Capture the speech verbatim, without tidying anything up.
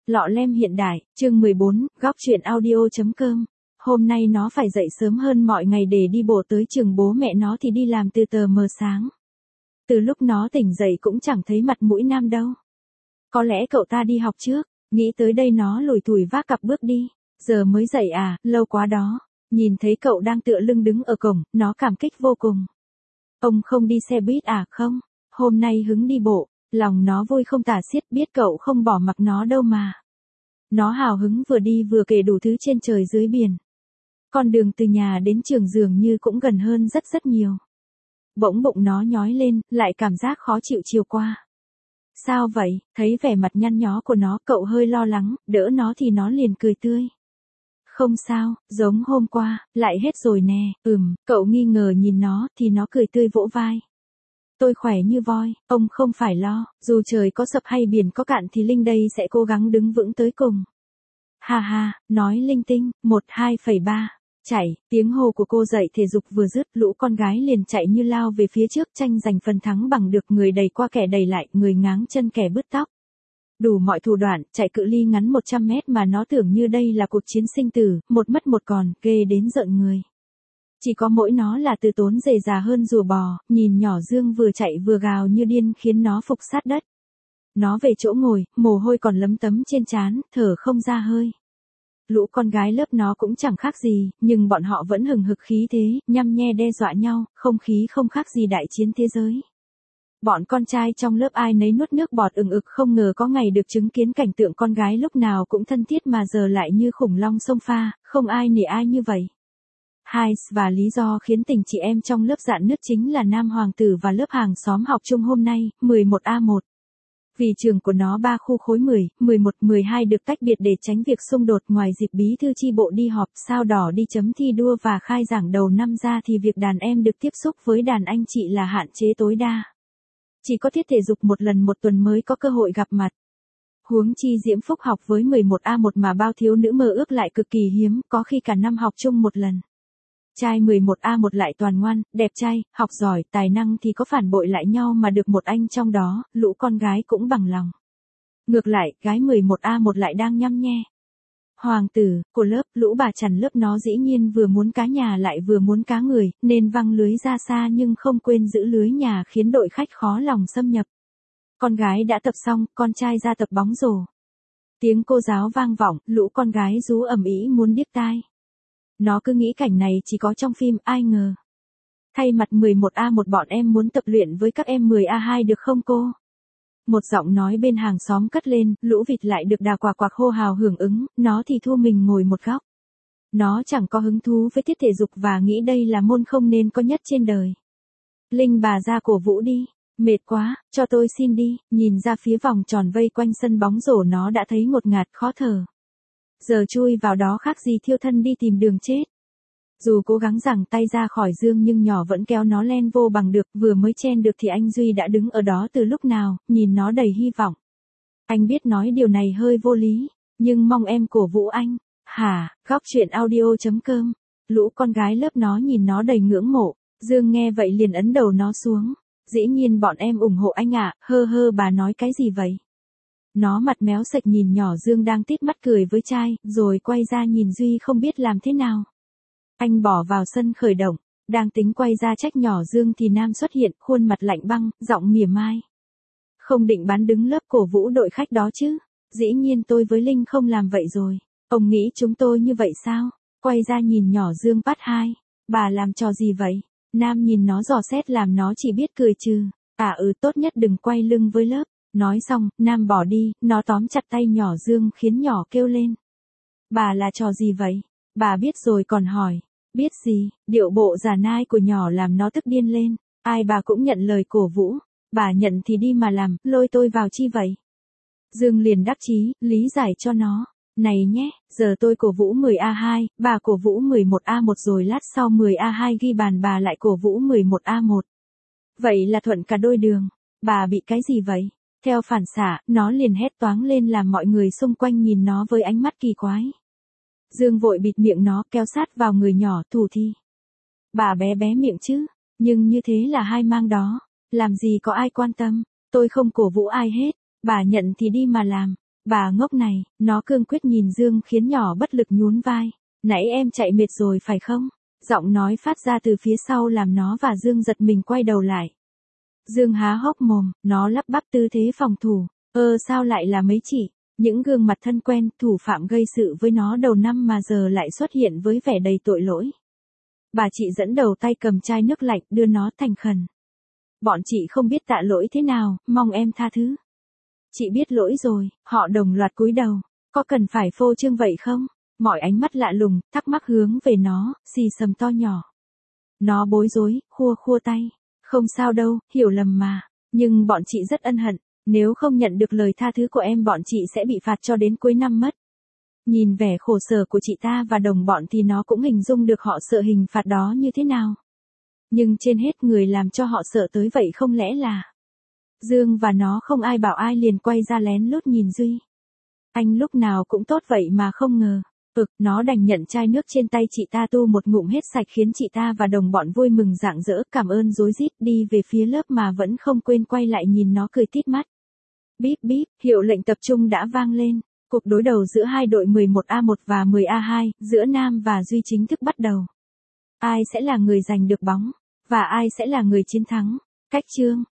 Lọ lem hiện đại, chương mười bốn, góc truyện audio.com. Hôm nay nó phải dậy sớm hơn mọi ngày để đi bộ tới trường, bố mẹ nó thì đi làm từ tờ mờ sáng. Từ lúc nó tỉnh dậy cũng chẳng thấy mặt mũi Nam đâu. Có lẽ cậu ta đi học trước, nghĩ tới đây nó lủi thủi vác cặp bước đi. Giờ mới dậy à, lâu quá đó. Nhìn thấy cậu đang tựa lưng đứng ở cổng, nó cảm kích vô cùng. Ông không đi xe buýt à? Không, hôm nay hứng đi bộ. Lòng nó vui không tả xiết, biết cậu không bỏ mặc nó đâu mà. Nó hào hứng vừa đi vừa kể đủ thứ trên trời dưới biển. Con đường từ nhà đến trường dường như cũng gần hơn rất rất nhiều. Bỗng bụng nó nhói lên, lại cảm giác khó chịu chiều qua. Sao vậy? Thấy vẻ mặt nhăn nhó của nó, cậu hơi lo lắng, đỡ nó thì nó liền cười tươi. Không sao, giống hôm qua, lại hết rồi nè. Ừm, cậu nghi ngờ nhìn nó thì nó cười tươi vỗ vai. Tôi khỏe như voi, ông không phải lo, dù trời có sập hay biển có cạn thì Linh đây sẽ cố gắng đứng vững tới cùng. Ha ha, nói linh tinh, một hai phẩy ba, chạy, tiếng hô của cô dậy thể dục vừa dứt, lũ con gái liền chạy như lao về phía trước, tranh giành phần thắng bằng được, người đẩy qua kẻ đẩy lại, người ngáng chân kẻ bứt tóc. Đủ mọi thủ đoạn, chạy cự ly ngắn một trăm mét mà nó tưởng như đây là cuộc chiến sinh tử, một mất một còn, ghê đến rợn người. Chỉ có mỗi nó là từ tốn dề già hơn rùa bò, nhìn nhỏ Dương vừa chạy vừa gào như điên khiến nó phục sát đất. Nó về chỗ ngồi, mồ hôi còn lấm tấm trên trán, thở không ra hơi. Lũ con gái lớp nó cũng chẳng khác gì, nhưng bọn họ vẫn hừng hực khí thế, nhăm nhe đe dọa nhau, không khí không khác gì đại chiến thế giới. Bọn con trai trong lớp ai nấy nuốt nước bọt ừng ực, không ngờ có ngày được chứng kiến cảnh tượng con gái lúc nào cũng thân thiết mà giờ lại như khủng long sông pha, không ai nể ai như vậy. Hai, và lý do khiến tình chị em trong lớp rạn nứt chính là nam hoàng tử và lớp hàng xóm học chung hôm nay, mười một A một. Vì trường của nó ba khu khối mười, mười một, mười hai được tách biệt để tránh việc xung đột, ngoài dịp bí thư chi bộ đi họp, sao đỏ đi chấm thi đua và khai giảng đầu năm ra thì việc đàn em được tiếp xúc với đàn anh chị là hạn chế tối đa. Chỉ có tiết thể dục một lần một tuần mới có cơ hội gặp mặt. Huống chi Diễm Phúc học với mười một A một mà bao thiếu nữ mơ ước lại cực kỳ hiếm, có khi cả năm học chung một lần. Trai mười một A một lại toàn ngoan, đẹp trai, học giỏi, tài năng thì có phản bội lại nhau mà được một anh trong đó, lũ con gái cũng bằng lòng. Ngược lại, gái mười một A một lại đang nhăm nhe. Hoàng tử, của lớp, lũ bà chằn lớp nó dĩ nhiên vừa muốn cá nhà lại vừa muốn cá người, nên văng lưới ra xa nhưng không quên giữ lưới nhà khiến đội khách khó lòng xâm nhập. Con gái đã tập xong, con trai ra tập bóng rổ. Tiếng cô giáo vang vọng, lũ con gái rú ầm ĩ muốn điếc tai. Nó cứ nghĩ cảnh này chỉ có trong phim, ai ngờ. Thay mặt mười một A một bọn em muốn tập luyện với các em mười A hai được không cô? Một giọng nói bên hàng xóm cất lên, lũ vịt lại được đà quạc quạc hô hào hưởng ứng, nó thì thua mình ngồi một góc. Nó chẳng có hứng thú với tiết thể dục và nghĩ đây là môn không nên có nhất trên đời. Linh bà ra cổ vũ đi, mệt quá, cho tôi xin đi, nhìn ra phía vòng tròn vây quanh sân bóng rổ nó đã thấy ngột ngạt khó thở. Giờ chui vào đó khác gì thiêu thân đi tìm đường chết. Dù cố gắng giằng tay ra khỏi Dương nhưng nhỏ vẫn kéo nó len vô bằng được, vừa mới chen được thì anh Duy đã đứng ở đó từ lúc nào, nhìn nó đầy hy vọng. Anh biết nói điều này hơi vô lý, nhưng mong em cổ vũ anh. Hả, góc truyện audio.com. Lũ con gái lớp nó nhìn nó đầy ngưỡng mộ, Dương nghe vậy liền ấn đầu nó xuống. Dĩ nhiên bọn em ủng hộ anh ạ, à, hơ hơ bà nói cái gì vậy? Nó mặt méo sạch nhìn nhỏ Dương đang tít mắt cười với trai, rồi quay ra nhìn Duy không biết làm thế nào. Anh bỏ vào sân khởi động, đang tính quay ra trách nhỏ Dương thì Nam xuất hiện, khuôn mặt lạnh băng, giọng mỉa mai. Không định bán đứng lớp cổ vũ đội khách đó chứ? Dĩ nhiên tôi với Linh không làm vậy rồi. Ông nghĩ chúng tôi như vậy sao? Quay ra nhìn nhỏ Dương bắt hai. Bà làm trò gì vậy? Nam nhìn nó dò xét làm nó chỉ biết cười trừ. À ừ, tốt nhất đừng quay lưng với lớp. Nói xong, Nam bỏ đi, nó tóm chặt tay nhỏ Dương khiến nhỏ kêu lên. Bà là trò gì vậy? Bà biết rồi còn hỏi. Biết gì? Điệu bộ giả nai của nhỏ làm nó tức điên lên. Ai bà cũng nhận lời cổ vũ. Bà nhận thì đi mà làm, lôi tôi vào chi vậy? Dương liền đắc chí, lý giải cho nó. Này nhé, giờ tôi cổ vũ mười A hai, bà cổ vũ mười một A một rồi lát sau mười A hai ghi bàn bà lại cổ vũ mười một A một. Vậy là thuận cả đôi đường. Bà bị cái gì vậy? Theo phản xạ, nó liền hét toáng lên làm mọi người xung quanh nhìn nó với ánh mắt kỳ quái. Dương vội bịt miệng nó, kéo sát vào người nhỏ, thủ thi. Bà bé bé miệng chứ, nhưng như thế là hai mang đó, làm gì có ai quan tâm, tôi không cổ vũ ai hết, bà nhận thì đi mà làm. Bà ngốc này, nó cương quyết nhìn Dương khiến nhỏ bất lực nhún vai. Nãy em chạy mệt rồi phải không? Giọng nói phát ra từ phía sau làm nó và Dương giật mình quay đầu lại. Dương há hốc mồm, nó lắp bắp tư thế phòng thủ. Ơ sao lại là mấy chị? Những gương mặt thân quen, thủ phạm gây sự với nó đầu năm mà giờ lại xuất hiện với vẻ đầy tội lỗi. Bà chị dẫn đầu tay cầm chai nước lạnh đưa nó thành khẩn. Bọn chị không biết tạ lỗi thế nào, mong em tha thứ. Chị biết lỗi rồi, họ đồng loạt cúi đầu. Có cần phải phô trương vậy không? Mọi ánh mắt lạ lùng, thắc mắc hướng về nó, xì xầm to nhỏ. Nó bối rối, khua khua tay. Không sao đâu, hiểu lầm mà. Nhưng bọn chị rất ân hận. Nếu không nhận được lời tha thứ của em bọn chị sẽ bị phạt cho đến cuối năm mất. Nhìn vẻ khổ sở của chị ta và đồng bọn thì nó cũng hình dung được họ sợ hình phạt đó như thế nào. Nhưng trên hết người làm cho họ sợ tới vậy không lẽ là Dương và nó không ai bảo ai liền quay ra lén lút nhìn Duy. Anh lúc nào cũng tốt vậy mà không ngờ. Ực, nó đành nhận chai nước trên tay chị ta tu một ngụm hết sạch khiến chị ta và đồng bọn vui mừng rạng rỡ cảm ơn rối rít đi về phía lớp mà vẫn không quên quay lại nhìn nó cười tít mắt. Bíp bíp, hiệu lệnh tập trung đã vang lên. Cuộc đối đầu giữa hai đội mười một A một và mười A hai, giữa Nam và Duy chính thức bắt đầu. Ai sẽ là người giành được bóng? Và ai sẽ là người chiến thắng? Cách chương